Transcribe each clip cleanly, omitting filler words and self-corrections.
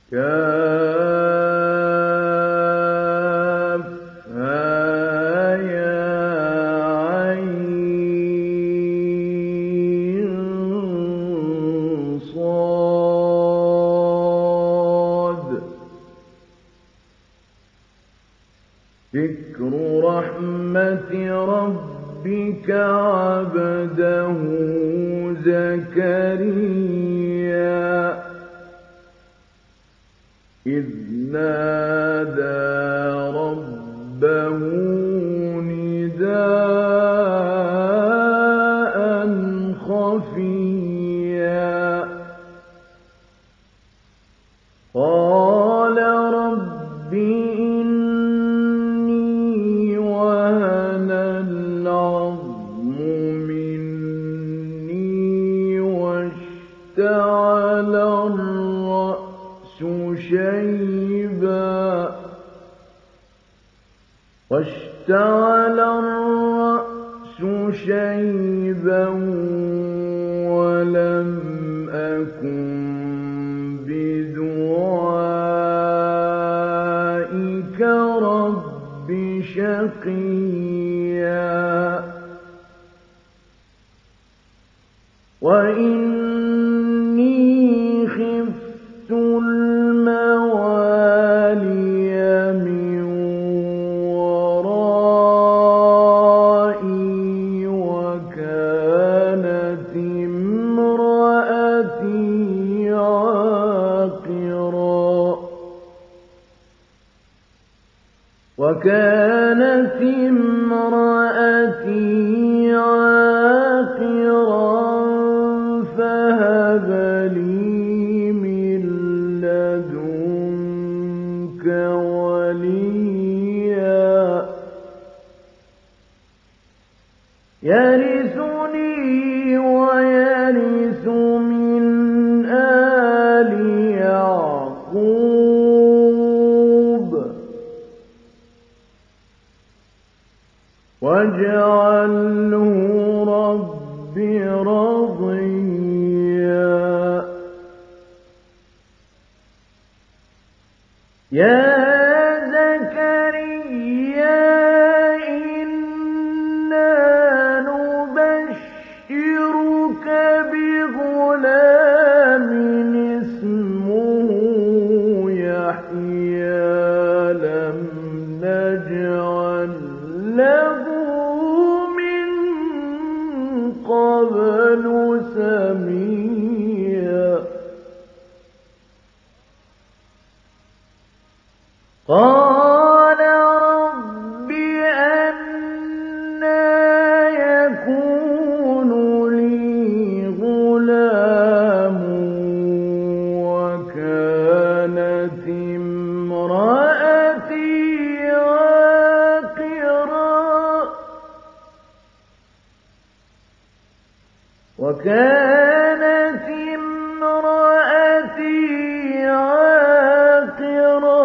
كافها يا عين صاد ذكر رحمة ربك عبده زكريا إذ نادى ربه نداء خفيا قال رب إني وهن العظم مني واشتعل الرأس شيبا ولم أكن بدعائك رب شقيا وإني خفت الموالي من ورائي وكانت امرأتي عاقرا فهب لي من لدنك وليا يرثني ويرث من آل يعقوب واجعله رب رضيا يا زكريا إنا نبشرك بغلام اسمه يحيى لم نجعل له من قبل سميا قال رب أنى يكون لي غلام وكانت امرأتي عاقرا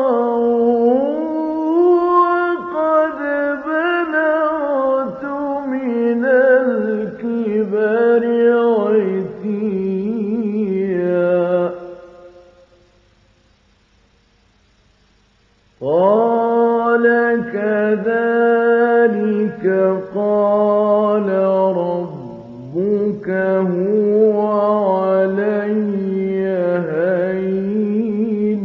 وقد بلغت من الكبر عتيا قال كذلك قال ربك هو علي هين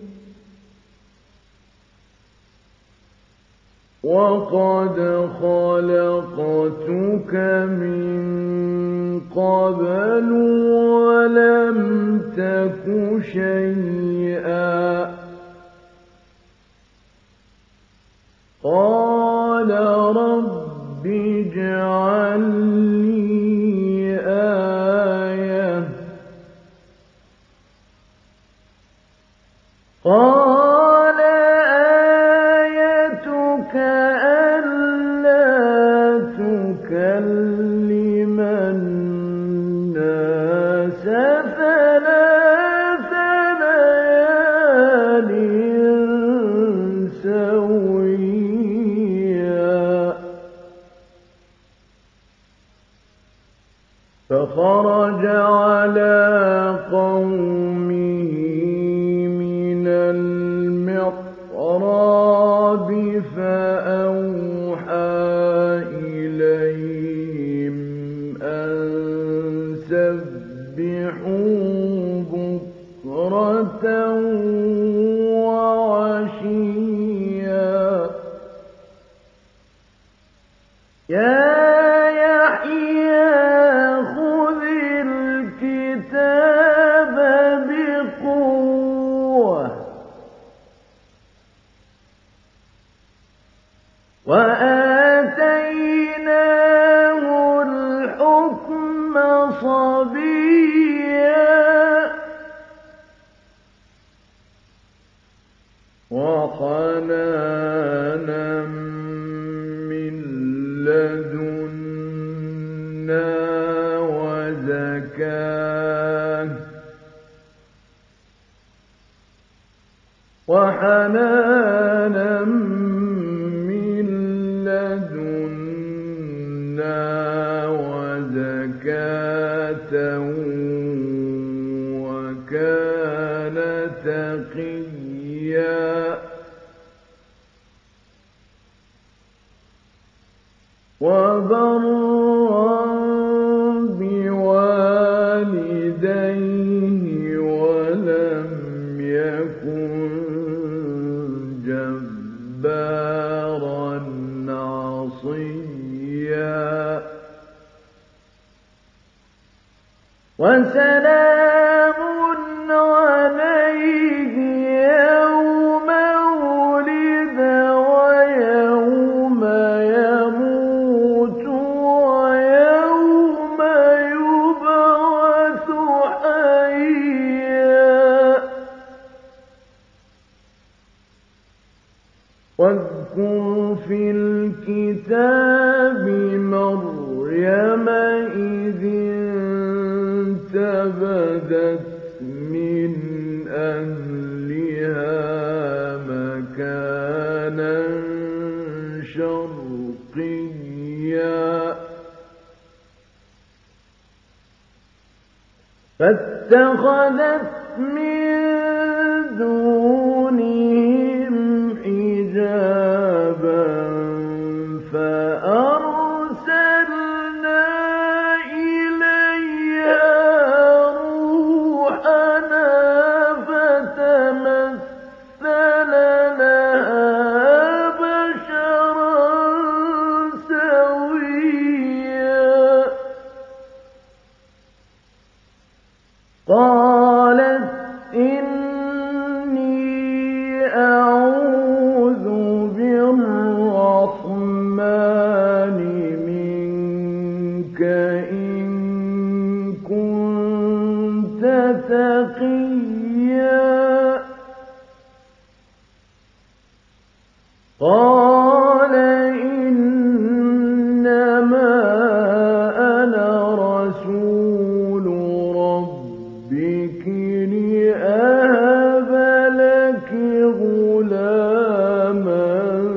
وقد خلقتك من قبل ولم تك شيئا قال رب اجعل لي آية قال آيتك ألا تكلم الناس ثلاث ليال سويا فخرج على قومه من بكرة وعشيا يا يحيى خذ الكتاب بقوة وآتيناه الحكم صبيا وحنانا من لدنا وزكاة وكان تقيا وبرا بوالديه ولم يكن جبارا عصيا وسلام عليه يوم ولد ويوم يموت ويوم يبعث حيا واذكر في الكتاب مريم إذ انتبذت من أهلها مكانا شرقيا فاتخذت من دونهم حجابا فأرسلنا إليها روحنا فتمثل لها بشرا سويا قالت إني أعوذ بالرحمن منك إن كنت تقيا قال إنما أنا رسول ربك لأهب لك غلاما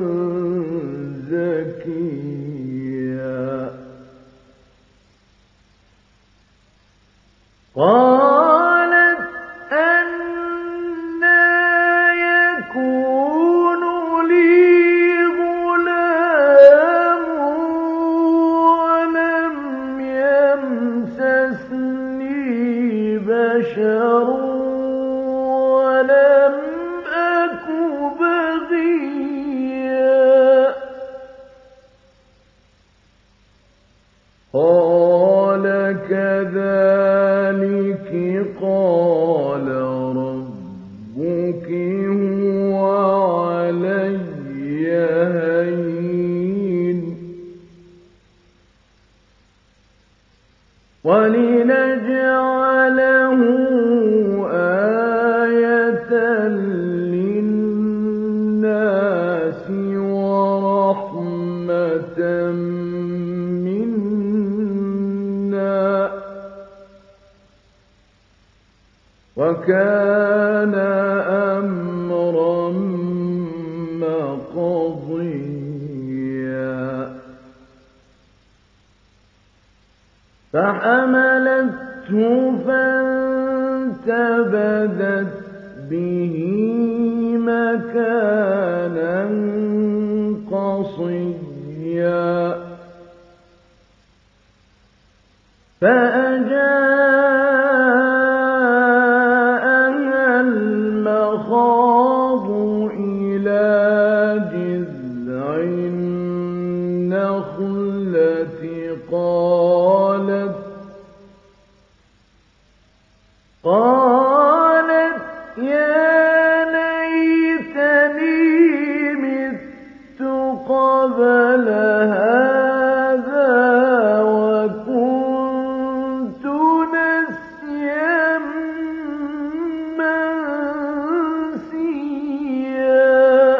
زكيا قالت أنى يكون لي غلام ولم يمسسني بشر ولم أك بغيا قال كذلك قال ربك هو علي هين ولنجعله آية للناس ورحمة منا وكان أمرا مقضيا فحملته فانتبذت به مكانا قصيا فأجاءها يا ليتني مت قبل هذا وكنت نسيا منسيا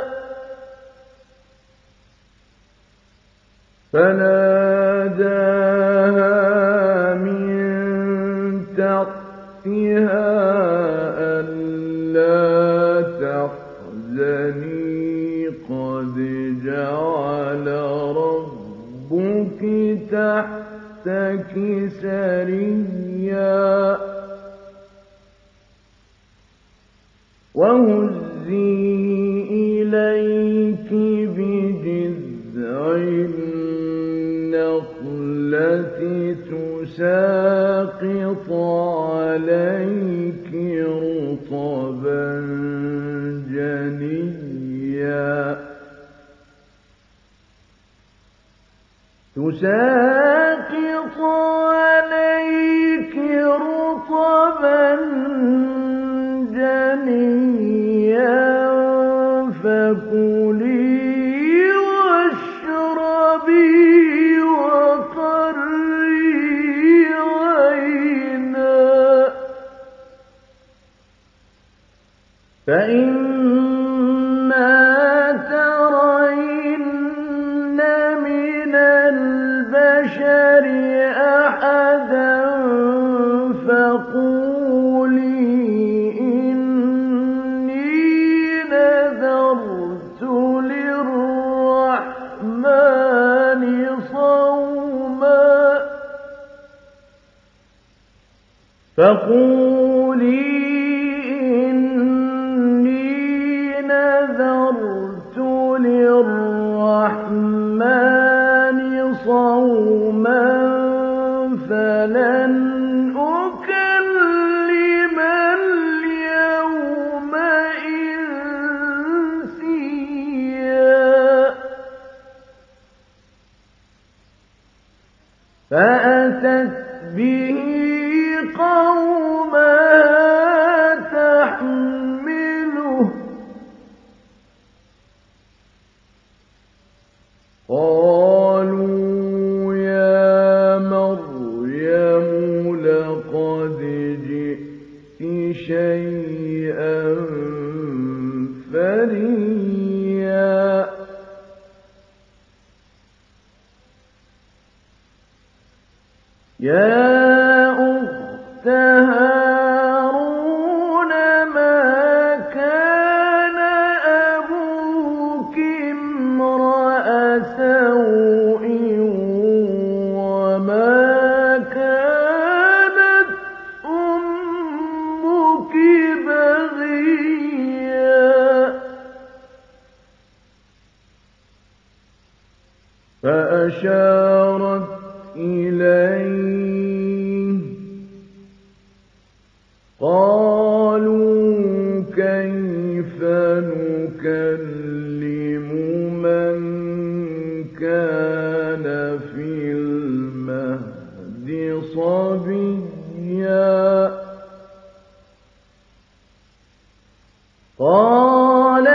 فناداها من تحتها ألا تحزني قد جعل ربك تحتك سريا وهزي إليك بجذع النخلة تساقط عليك رطبا جنيا تساقط عليك رطبا جنيا فكلي واشربي وقري عينا فإما ترين من البشر أحدا فقولي إني نذرت للرحمن صوما نذرت للرحمن صوما فلن أكلم اليوم إنسيا فأتت به قومها تحمله قالوا يا مريم لقد جئت شيئا فريا يا أخت هارون ما كان أبوك امرأ سوء وما كانت أمك بغيا فأشارت إليه قالوا كيف نكلم من كان في المهد صبيا قال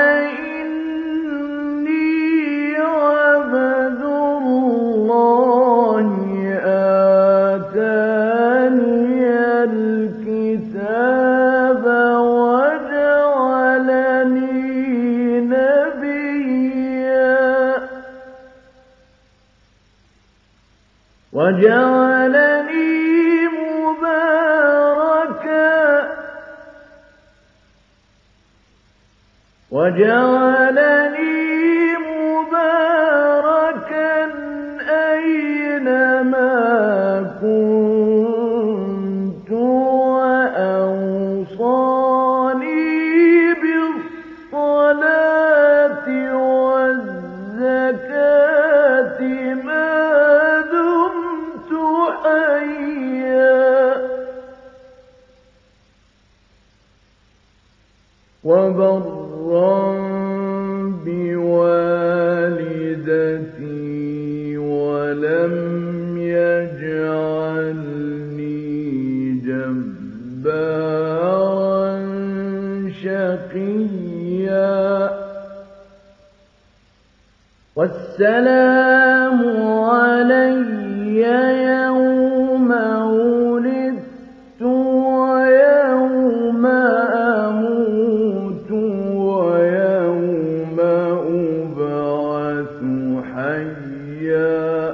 إني عبد الله آتاني الكتاب وجعلني نبيا وجعلني مباركا أينما كنت وأوصاني بالصلاة والزكاة ما دمت حيا وبرا بوالدتي ولم يجعلني جبارا شقيا والسلام علي يوم ولدت ويوم أموت ويوم أبعث حيا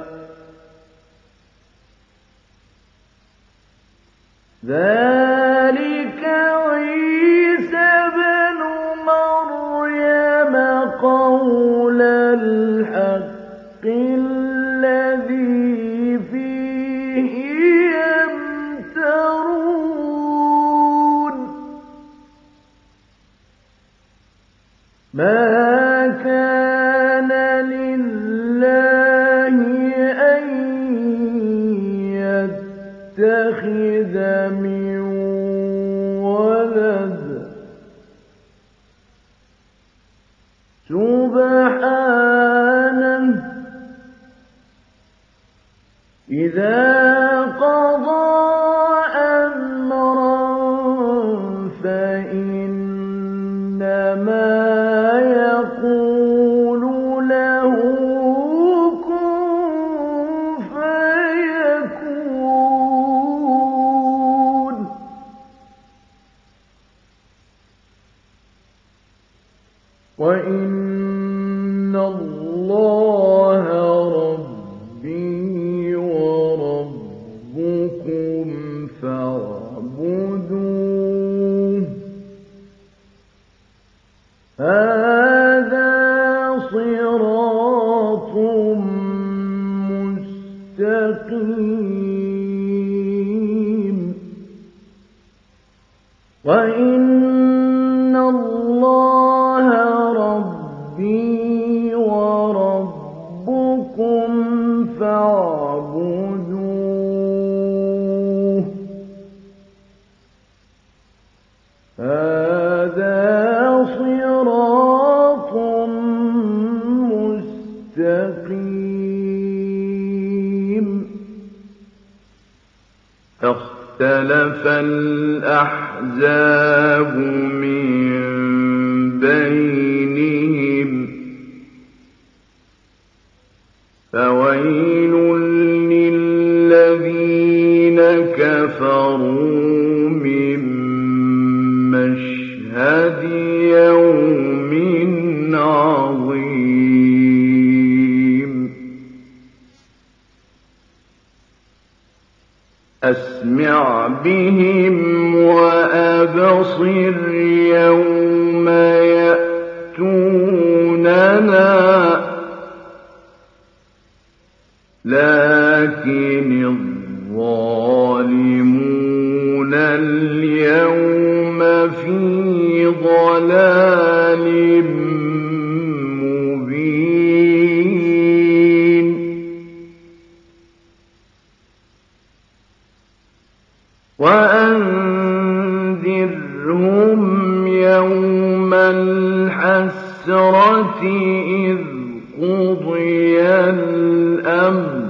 ذلك عيسى بن مريم قول الحق الذي فيه يمترون ما كان لله أن يتخذ من ولد سبحانه إذا قضى أمرا فإنما يقول له كن فيكون وإن الله ربي وربكم فاعبدوه هذا صراط مستقيم وإن الله ربي وربكم فاعبدوه هذا صراط مستقيم اختلف الأحزاب من بينهم فويل للذين كفروا من مشهد يوم عظيم أسمع بهم وأبصر يوم يأتوننا لكن الظالمون اليوم في ضلال مبين وأنذرهم يوم الحسرة إذ قضي الأمر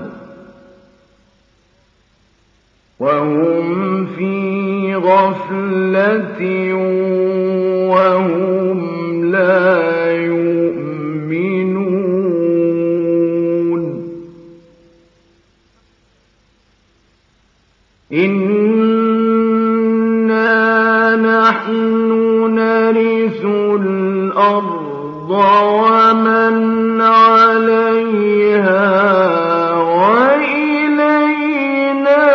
وهم في غفلة وهم لا يؤمنون إنا نحن نرث الأرض ومن عليها وإلينا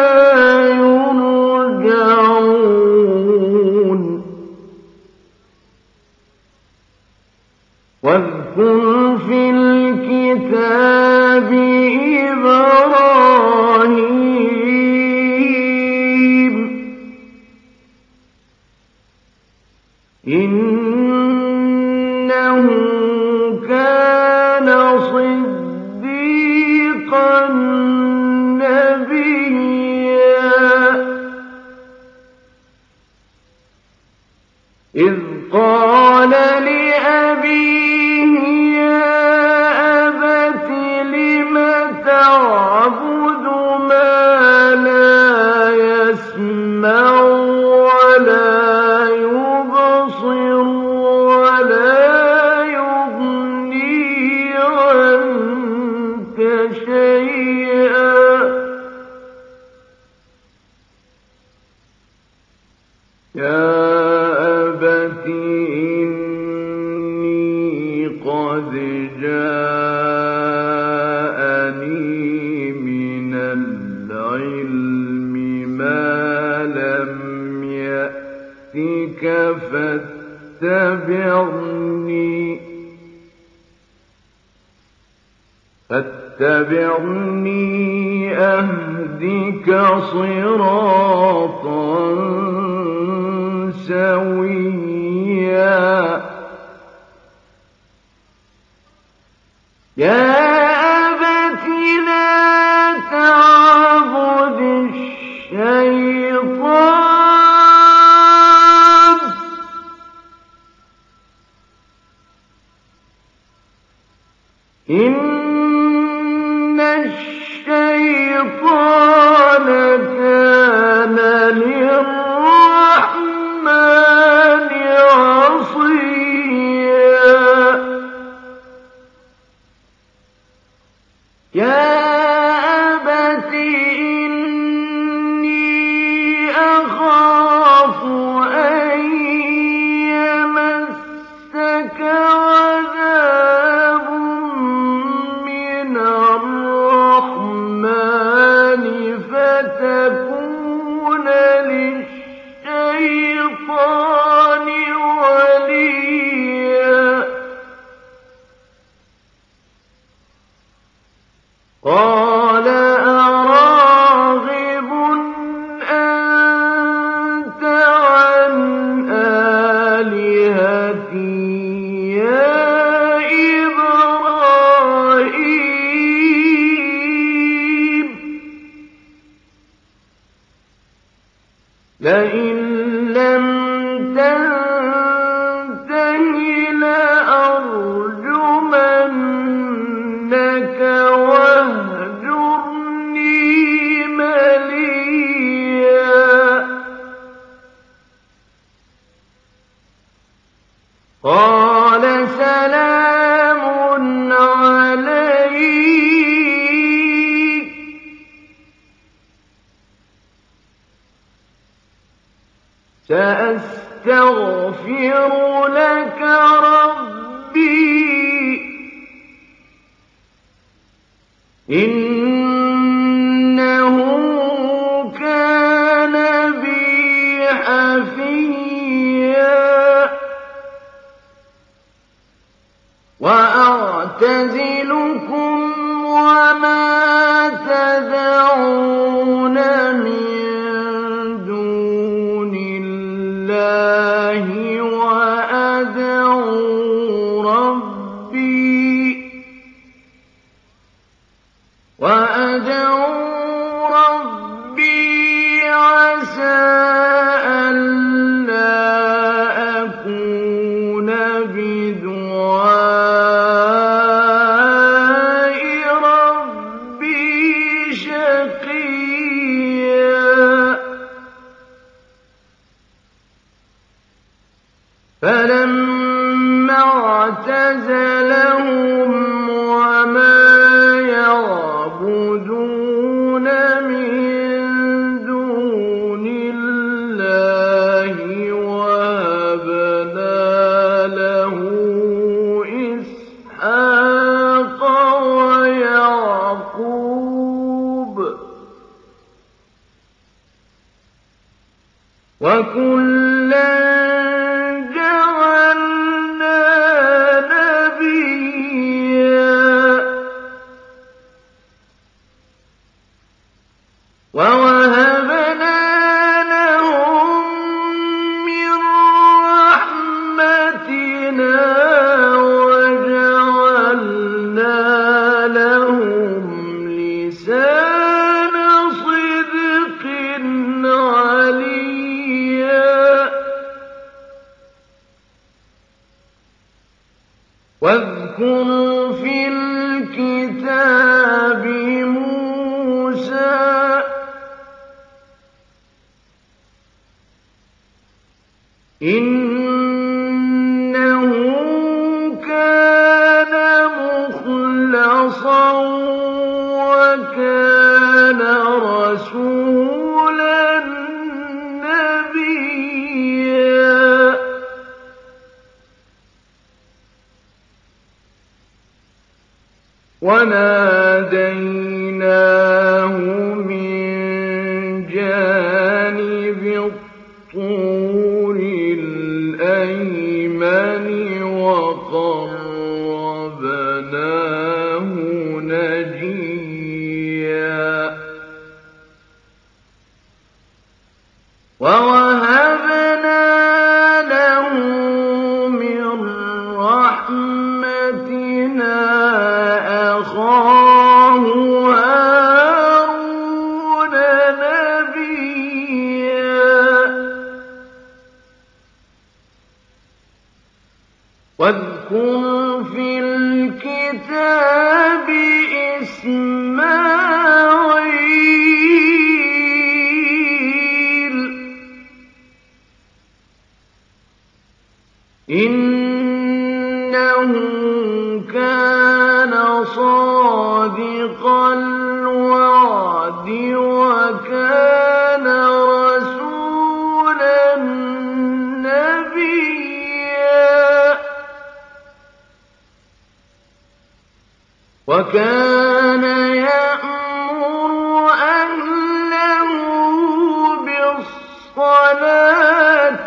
يرجعون واذكر في الكتاب إبراهيم إنه كان صديقا نبيا إذ قال لأبيه يا أبت لم تعبد ما لا يسمع ولا يبصر قد جاءني من العلم ما لم يأتك فاتبعني أهدك صراطا سويا يا أبت لا تعبد الشيطان إن الشيطان كان للرحمن عصيا يا أبت إني أخاف أن يمسك عذاب من الرحمن فتكون للشيطان وليا قال أراغب أنت عن آلهتي يا إبراهيم لئن لم تنته لأرجمنك واهجرني مليا قال سلام عليك سأستغفر لك ربي إنه كان بي حفيا وأعتزلكم وما تدعون من دون الله وأدعو ربي عسى ألا أكون بدعاء ربي شقيا فلما اعتزلهم وما يعبدون من دون الله وهبنا له إسحاق ويعقوب وكلا جعلنا نبيا ووهبنا لهم من رحمتنا وجعلنا لهم لسان صدق عليا واذكر في الكتاب موسى إنه كان مخلصا وكان رسولا نبيا وَنَادَيْنَاهُ مِن جَانِبِ الطُّورِ الْأَيْمَنِ وَقَرَّبْنَاهُ نَجِيًّا وَوَهَبْنَا لَهُ مِن رَّحْمَتِنَا أَخَاهُ هَارُونَ نَبِيًّا وَاذْكُرْ فِي الْكِتَابِ إِسْمَاعِيلَ إِنَّهُ كَانَ صَادِقَ الْوَعْدِ وَكَانَ رَسُولًا نَّبِيًّا وَكَانَ يَأْمُرُ أَهْلَهُ بِالصَّلَاةِ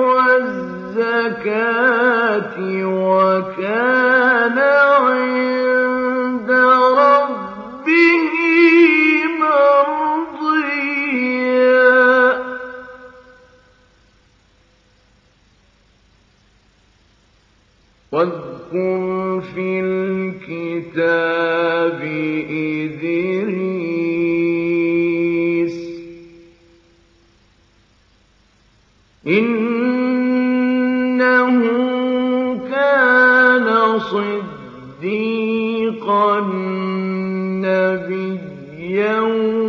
وَالزَّكَاةِ وَكَانَ عِندَ رَبِّهِ مَرْضِيًّا وَاذْكُرْ فِي الْكِتَابِ إِدْرِيسَ إِنَّهُ كَانَ صِدِّيقًا نَّبِيًّا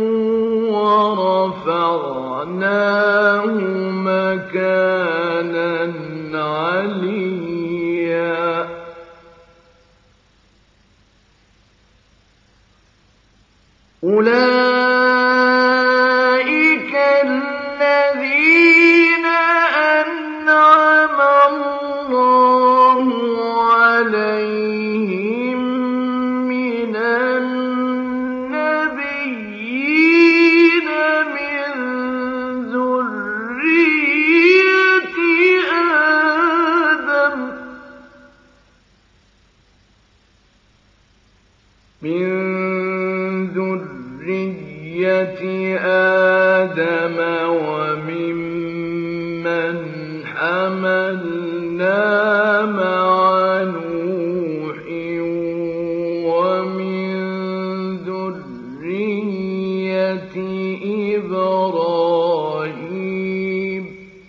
وَرَفَعْنَاهُ مَكَانًا عَلِيًّا أُولَٰئِكَ الَّذِينَ أَنْعَمَ اللَّهُ عَلَيْهِم مِّنَ النَّبِيِّينَ مِن ذُرِّيَّةِ آدَمَ وَمِمَّنْ حَمَلْنَا مَعَ نُوحٍ وَمِن ذُرِّيَّةِ إِبْرَاهِيمَ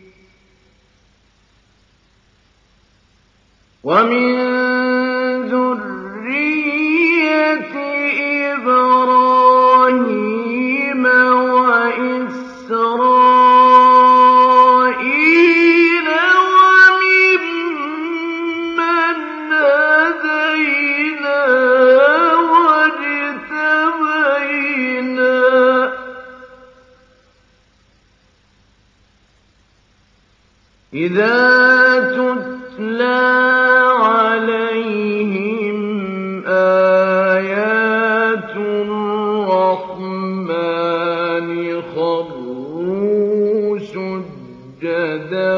وَإِسْرَائِيلَ وَمِمَّنْ هَدَيْنَا وَاجْتَبَيْنَا ۚ إِذَا تُتْلَىٰ عَلَيْهِمْ آيَاتُ الرَّحْمَٰنِ خَرُّوا سُجَّدًا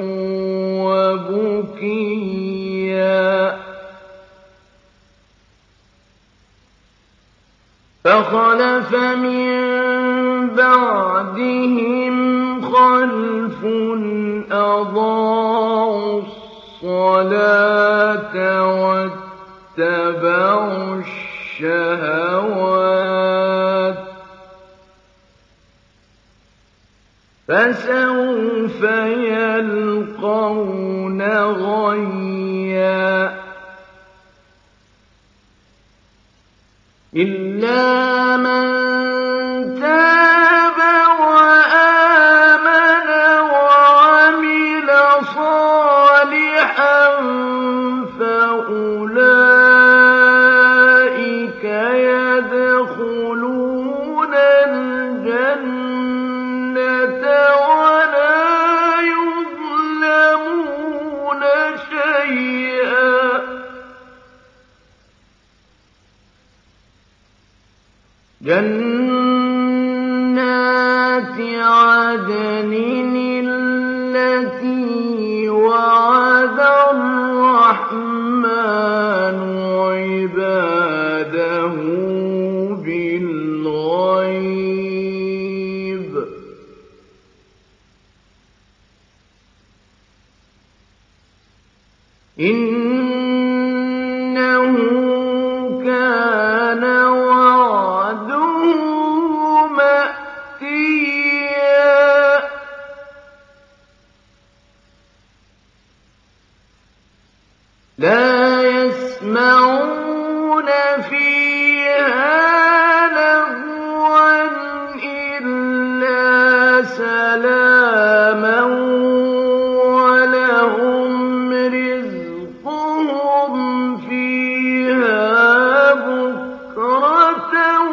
وَبُكِيًّا فَخَلَفَ مِن بَعْدِهِمْ خَلْفٌ أَضَاعُوا الصَّلَاةَ وَاتَّبَعُوا الشَّهَوَاتِ ۖ فَسَوْفَ يَلْقَوْنَ غَيًّا إِلَّا مَن تَابَ وَآمَنَ وَعَمِلَ صَالِحًا فَأُولَٰئِكَ يَدْخُلُونَ الْجَنَّةَ وَلَا يُظْلَمُونَ شَيْئًا جَنَّاتِ عَدْنٍ الَّتِي وَعَدَ الرَّحْمَٰنُ عِبَادَهُ بِالْغَيْبِ ۚ إِنَّهُ كَانَ وَعْدُهُ مَأْتِيًّا لَا يَسْمَعُونَ فِيهَا لَغْوًا إِلَّا سَلَامًا وَلَهُمْ رِزْقُهُمْ فِيهَا بُكْرَةً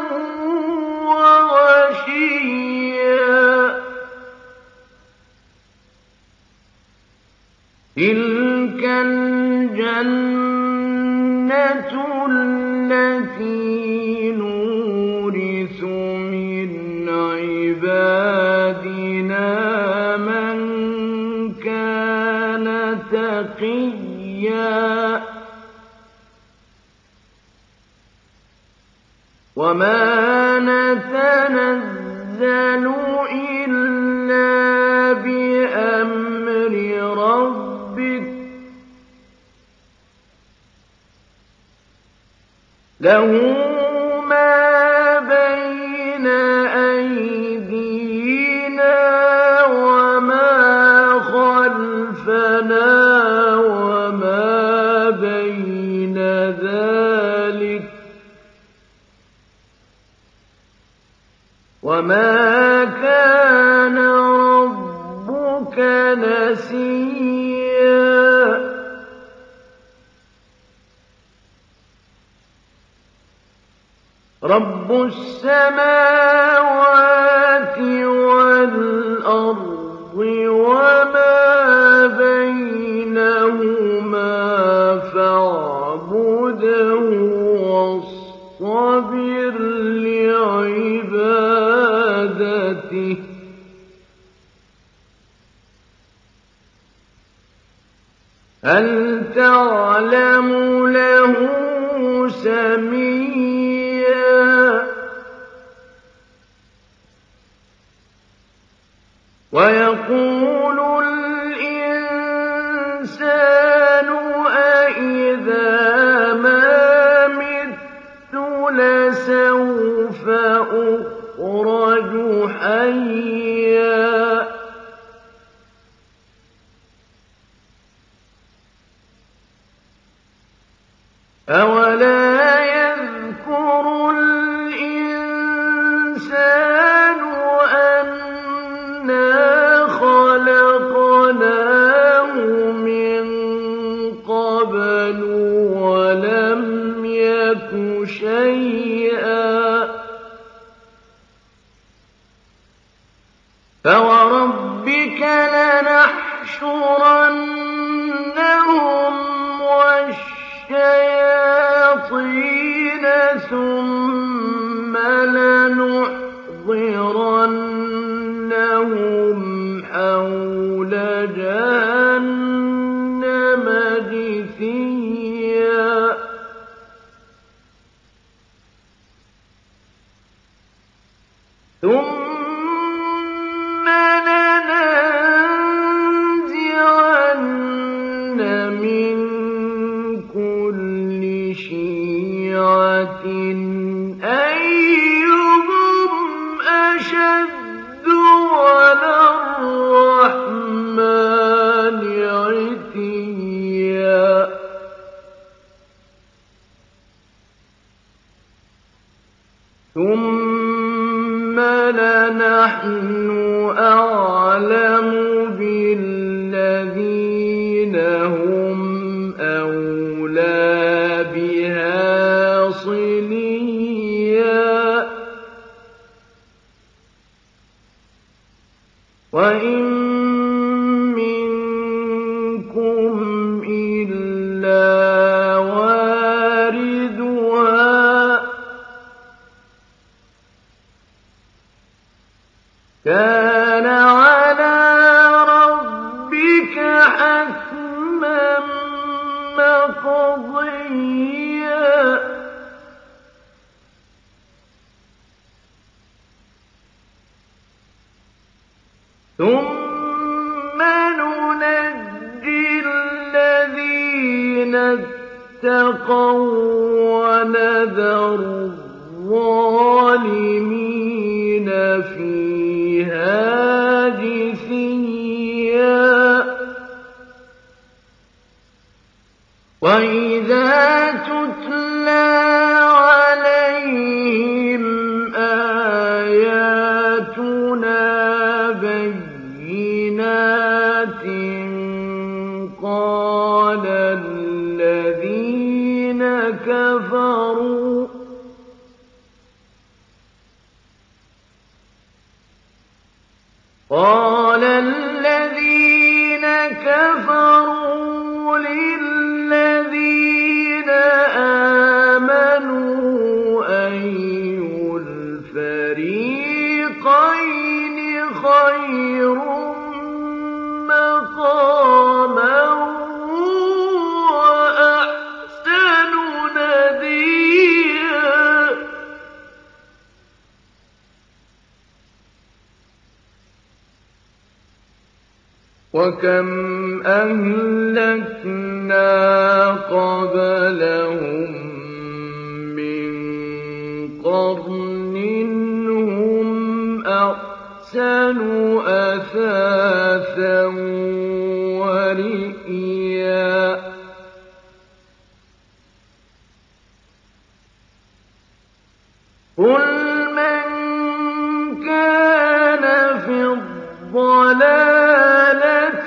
وَعَشِيًّا تِلْكَ الْجَنَّةُ الَّتِي نُورِثُ مِنْ عِبَادِنَا مَنْ كَانَ تَقِيًّا وَمَا نَتَنَزَّلُ إِلَّا بِأَمْرِ رَبِّكَ لَهُ مَا بَيْنَ أَيْدِينَا وَمَا خَلْفَنَا وَمَا بَيْنَ ذَٰلِكَ ۚ وَمَا كَانَ رَبُّكَ نَسِيًّا رَبُّ السَّمَاوَاتِ وَالْأَرْضِ وَمَا بَيْنَهُمَا فَاعْبُدْهُ وَاصْطَبِرْ لِعِبَادَتِهِ هَلْ تَعْلَمُ لَهُ سَمِيًّا وَيَقُولُ الْإِنسَانُ أَإِذَا مَا مِتُّ لَسَوْفَ أُخْرَجُ حَيًّا أَوَلَا يَذْكُرُ الْإِنسَانُ أَنَّا خَلَقْنَاهُ مِن قَبْلُ وَلَمْ يَكُ شَيْئًا فَوَرَبِّكَ لَنَحْشُرَنَّهُمْ وَالشَّيَاطِينَ ثُمَّ لَنُحْضِرَنَّهُمْ حَوْلَ جَهَنَّمَ جِثِيًّا ثُمَّ لَنَنزِعَنَّ مِن كُلِّ شِيعَةٍ أَيُّهُمْ أَشَدُّ عَلَى الرَّحْمَٰنِ عِتِيًّا ثُمَّ لَنَحْنُ أَعْلَمُ بِالَّذِينَ هُمْ أَوْلَىٰ بِهَا صِلِيًّا وَإِن مِّنكُمْ إِلَّا وَارِدُهَا كان على ربك حتما مقضيا ثم ننجي الذين اتقوا ونذر الظالمين فيها جثيا وإذا تتلى عليهم آياتنا بينات قال الذين كفروا للذين آمنوا أي الفريقين خير مقاما وأحسن نديا وكم أهلكنا قبلهم من قرن هم أحسن أثاثا ورئيا قل من كان في الضلالة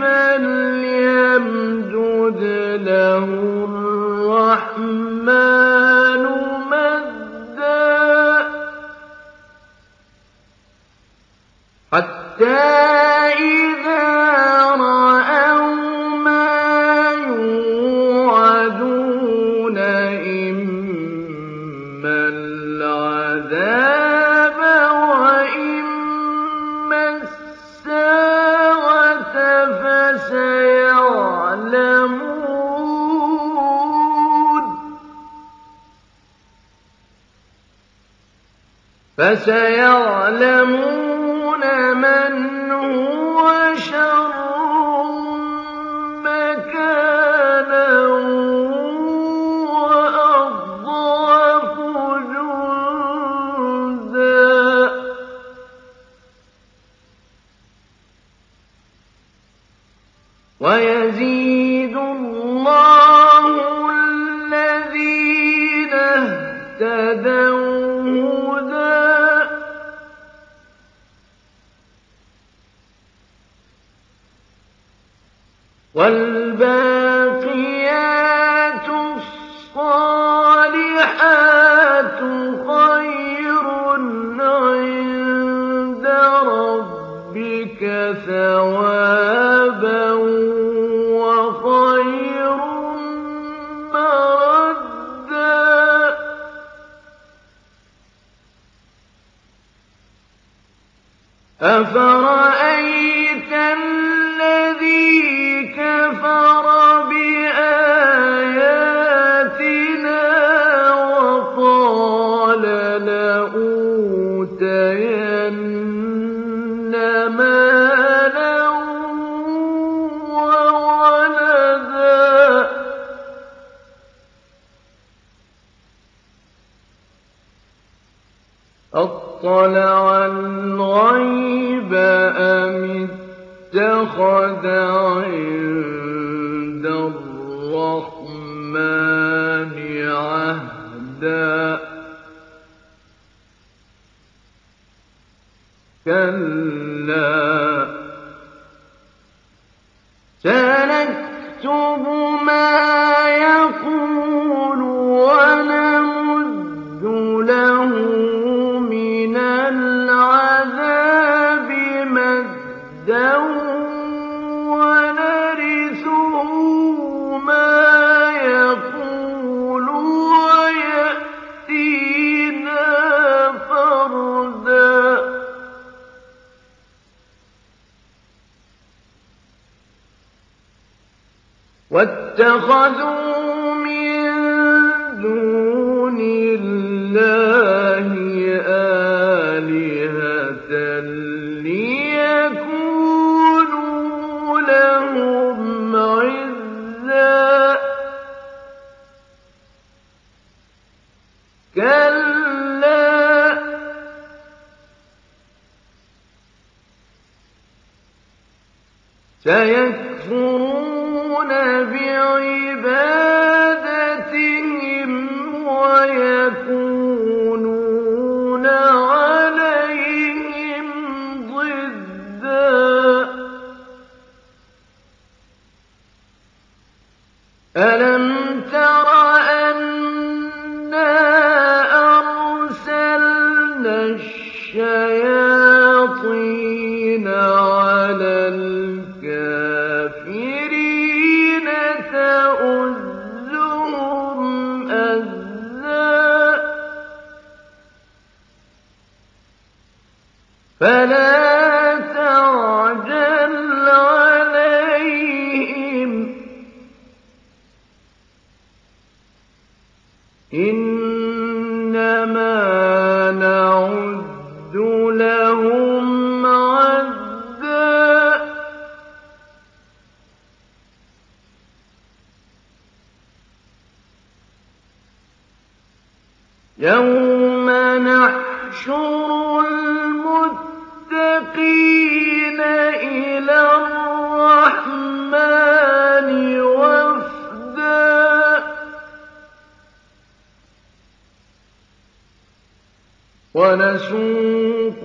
فليمدد له الرحمن مدا حتى إذا رأوا ما يوعدون إما العذاب وإما الساعة فسيعلمون من هو شر مكانا وأضعف جندا ويزيد الله الذين اهتدوا والباقيات الصالحات خير عند ربك ثوابا وخير مردا أفرأيت الذي كفر بآياتنا وقال لأوتين مالا وولدا أطلع الغيب أم اتخذ عند الرحمن عهدا كلا سنكتب ما يقول ونمد له من العذاب مدا ونرثه ما يقول ويأتينا فردا واتخذوا من دون الله آلهة ليكونوا لهم عزا كلا سيكفرون بعبادتهم ويكونون عليهم ضدا ألم تر أنا أرسلنا الشياطين على الكافرين تؤزهم أزا فلا تعجل عليهم إنما نعد لهم عدا يوم نحشر المتقين إلى الرحمن وفدا ونسوق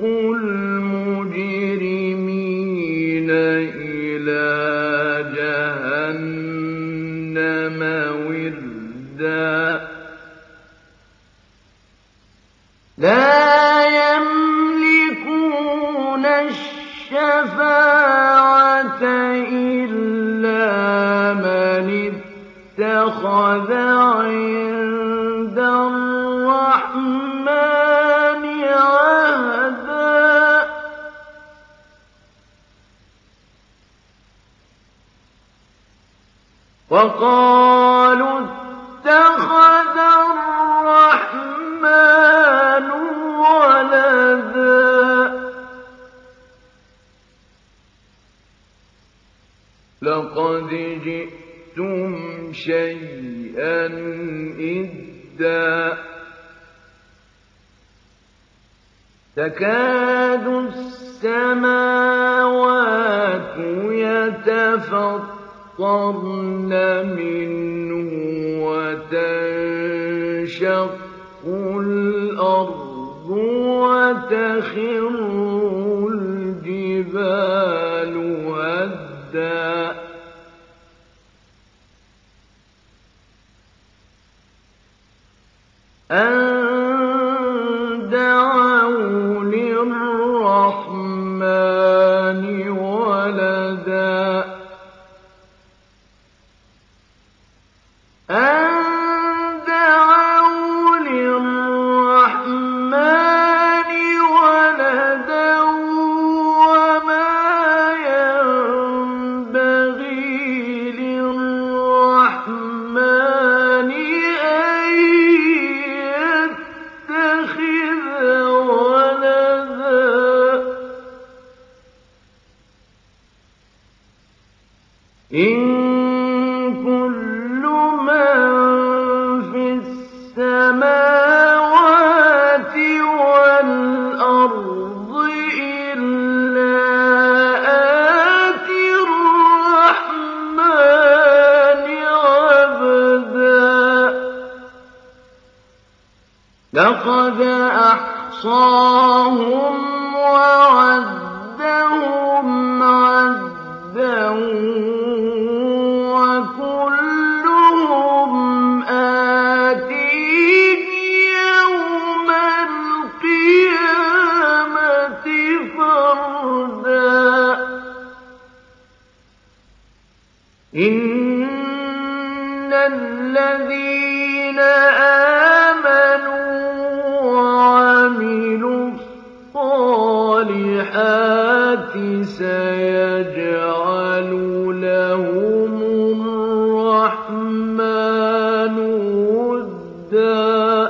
المجرمين إلى جهنم وردا لا يملكون الشفاعة إلا من اتخذ عند الرحمن عهدا وقالوا اتخذ الرحمن ولدا لقد جئتم شيئا إدا تكاد السماوات يتفطرن منه وتنشق الأرض وتخر الجبال هدا أن دعوا للرحمن ولدا أن دعوا للرحمن ولدا وما ينبغي للرحمن أن يتخذ ولدا إن كل من في السماوات والأرض إلا آتي الرحمن عبدا لقد أحصاهم وعدهم عدا وكلهم آتيه يوم القيامة فردا إن الذين آمنوا وعملوا الصالحات سيجعل لهم لُدًّا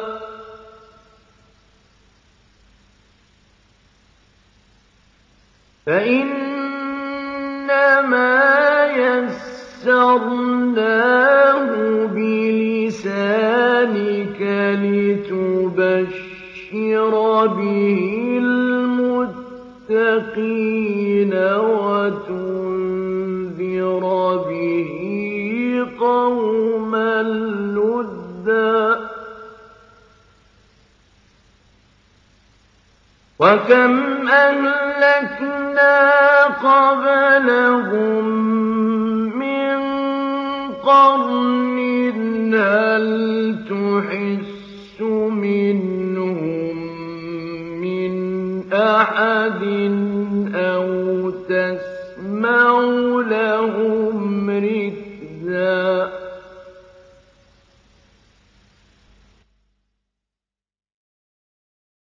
فإنما يسرناه بلسانك لتبشر به المتقين وتنذر به قوما لُدًّا وكم أهلكنا قبلهم من قرن هل تحس منهم من أحد